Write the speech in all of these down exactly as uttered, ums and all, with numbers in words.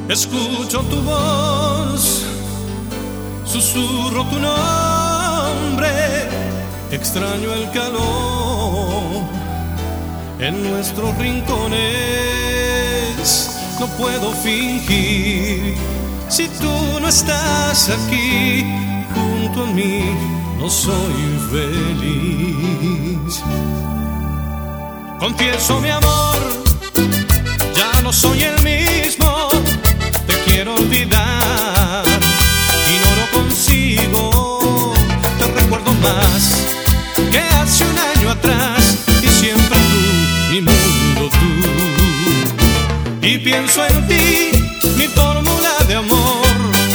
Escucho tu voz, susurro tu nombre, extraño el calor en nuestros rincones. No puedo fingir, si tú no estás aquí junto a mí, no soy feliz. Confieso mi amor, ya no soy el mismo. Te quiero olvidar y no lo consigo. Te recuerdo más que hace un año atrás, y siempre tú, mi mundo tú. Y pienso en ti, mi fórmula de amor.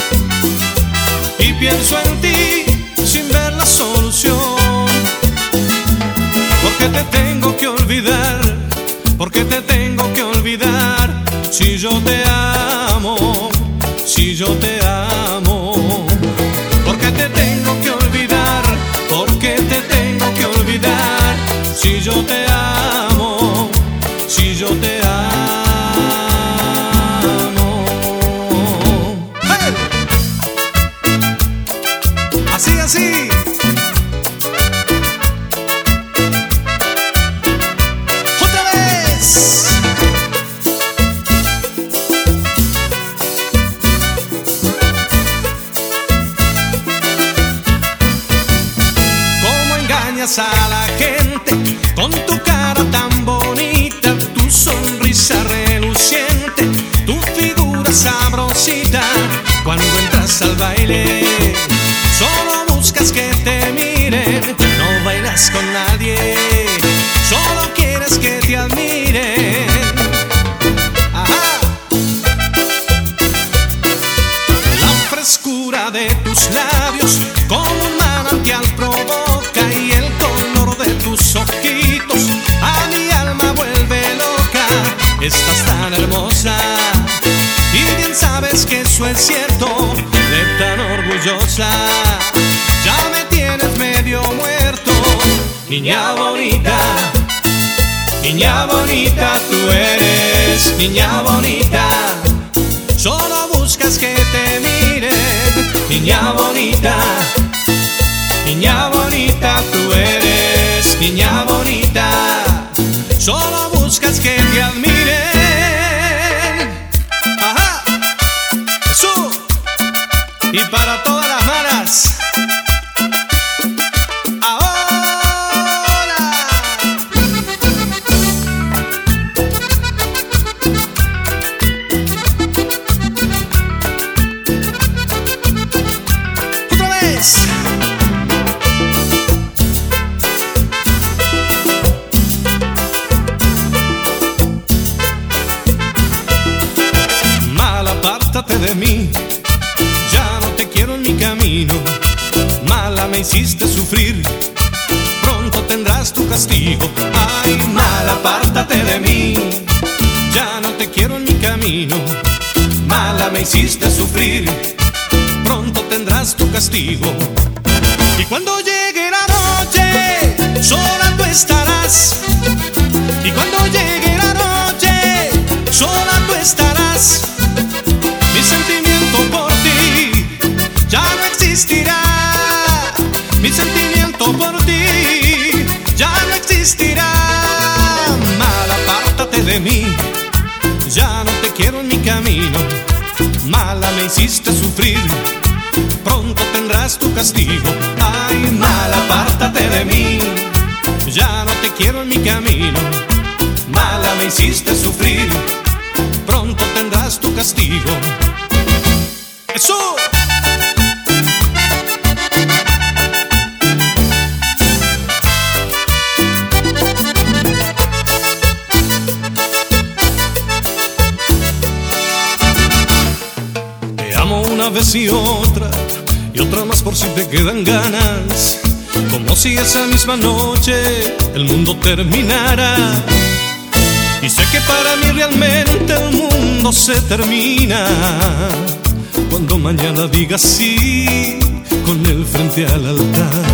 Y pienso en ti sin ver la solución. Porque te tengo que olvidar, porque te tengo que olvidar. Si yo te amo, si yo te amo. Porque te tengo que olvidar, porque te tengo que olvidar. Si yo te amo, si yo te amo. ¡Hey! Así, así. A la gente con tu cara tan bonita, tu sonrisa reluciente, tu figura sabrosita. Cuando entras al baile, solo buscas que te miren. No bailas con nadie, solo quieres que te admiren. Ajá. La frescura de tus labios como un manantial provoca, y el color de tus ojitos a mi alma vuelve loca. Estás tan hermosa y bien sabes que eso es cierto. De tan orgullosa ya me tienes medio muerto. Niña bonita, niña bonita tú eres. Niña bonita, solo buscas que te miren. Niña bonita, niña bonita tú eres. Niña bonita, solo buscas que te admiren. Ajá, eso. Y para todas las malas, ahora. Otra vez. Apártate de mí, ya no te quiero en mi camino. Mala me hiciste sufrir, pronto tendrás tu castigo. Ay, mala, apártate de mí, ya no te quiero en mi camino. Mala me hiciste sufrir, pronto tendrás tu castigo. Y cuando llegue la noche, sola tú estarás. Y cuando llegue la noche, sola tú estarás. Mi sentimiento por ti ya no existirá. Mi sentimiento por ti ya no existirá. Mala, apártate de mí, ya no te quiero en mi camino. Mala, me hiciste sufrir, pronto tendrás tu castigo. Ay, mala, apártate de mí, ya no te quiero en mi camino. Mala, me hiciste sufrir, pronto tendrás tu castigo. ¡Eso! Te amo una vez y otra, y otra más por si te quedan ganas. Como si esa misma noche el mundo terminara. Y sé que para mí realmente el mundo se termina cuando mañana digas sí con él frente al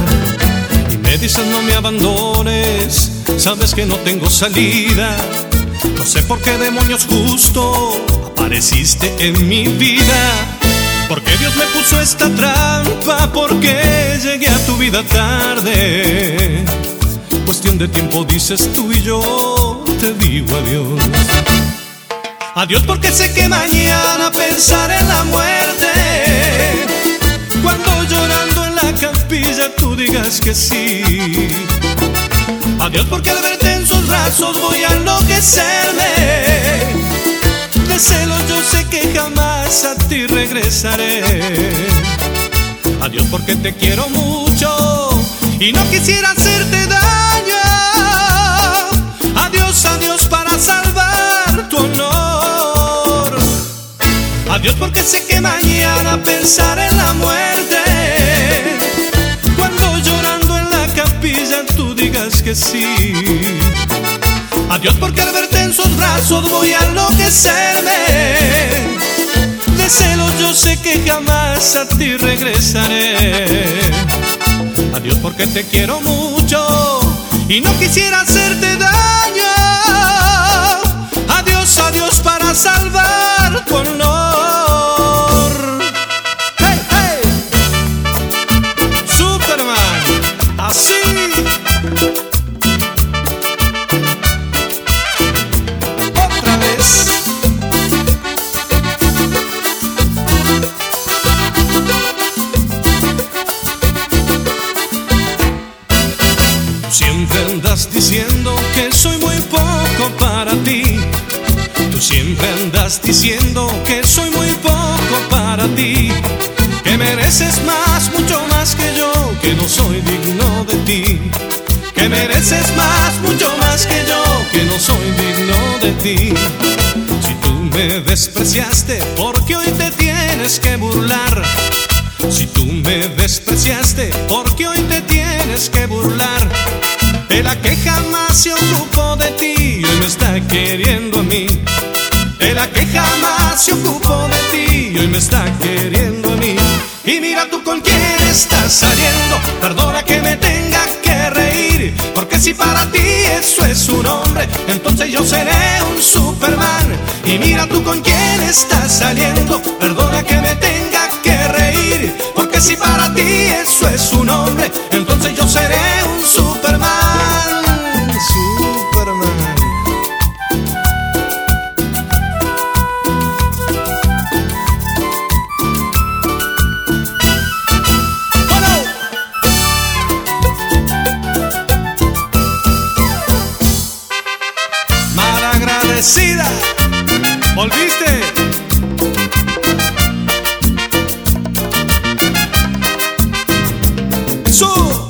altar. Y me dices no me abandones, sabes que no tengo salida. No sé por qué demonios justo apareciste en mi vida. ¿Por qué Dios me puso esta trampa? ¿Por qué llegué a tu vida tarde? Cuestión de tiempo dices tú y yo te digo adiós. Adiós porque sé que mañana pensar en la muerte, cuando llorando en la capilla tú digas que sí. Adiós porque al verte en sus brazos voy a enloquecerme. De celos yo sé que jamás a ti regresaré. Adiós porque te quiero mucho y no quisiera hacerte daño. Adiós, adiós para salvar tu honor. Adiós porque sé que mañana pensar en la muerte, cuando llorando en la capilla tú digas que sí. Adiós porque al verte en sus brazos voy a enloquecerme. De celos yo sé que jamás a ti regresaré. Adiós porque te quiero mucho y no quisiera hacerte daño. Adiós, adiós para salvar tu honor. Hey, hey, Superman, así. Otra vez. Siempre andas diciendo que soy muy poco para ti. Tú siempre andas diciendo que soy muy poco para ti, que mereces más, mucho más que yo, que no soy digno de ti. Que mereces más, mucho más que yo, que no soy digno de ti. Si tú me despreciaste, porque hoy te tienes que burlar. Si tú me despreciaste, porque hoy te tienes que burlar. De la que jamás se ocupó de ti, hoy me está queriendo a mí. De la que jamás se ocupó de ti, hoy me está queriendo a mí. Y mira tú con quién estás saliendo, perdona que me tenga que reír, porque si para ti eso es un hombre, entonces yo seré un Superman. Y mira tú con quién estás saliendo, perdona que me tenga que reír, porque si para ti eso es un hombre, entonces yo seré un Superman. Superman. Malagradecida, ¿volviste? ¡Eso!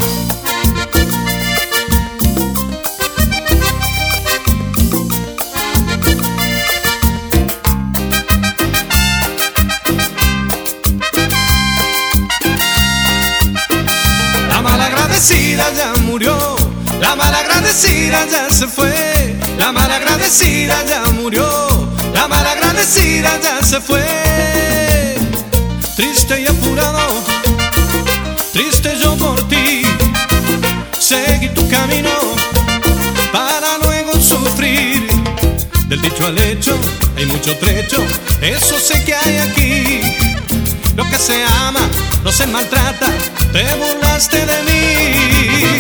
La malagradecida ya murió, la malagradecida ya se fue. La malagradecida ya murió, la malagradecida ya se fue. Triste y apurado, triste yo por ti, seguí tu camino para luego sufrir. Del dicho al hecho hay mucho trecho, eso sé que hay aquí. Lo que se ama no se maltrata, te burlaste de mí.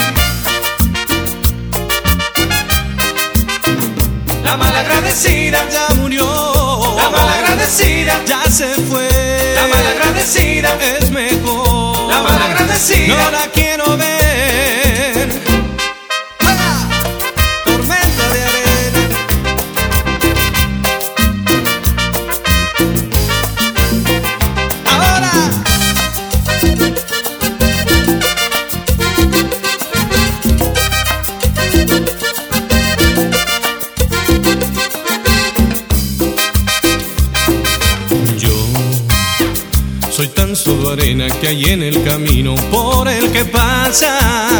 La malagradecida ya murió, la malagradecida ya se fue. La malagradecida es mejor, la malagradecida no la quiero ver. ¡Ah! Tormenta de arena. Ahora soy tan solo arena que hay en el camino por el que pasas.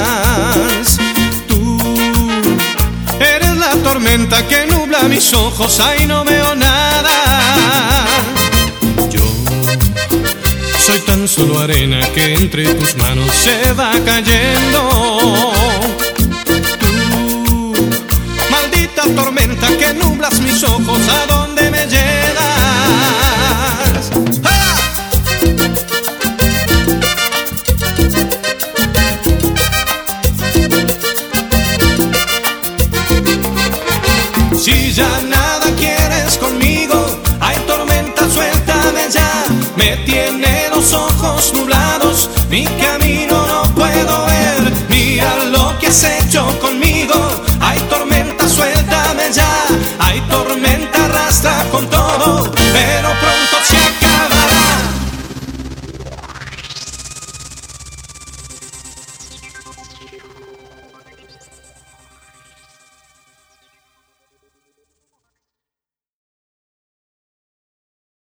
Tú eres la tormenta que nubla mis ojos, ahí no veo nada. Yo soy tan solo arena que entre tus manos se va cayendo. Tú, maldita tormenta que nubla que has hecho conmigo.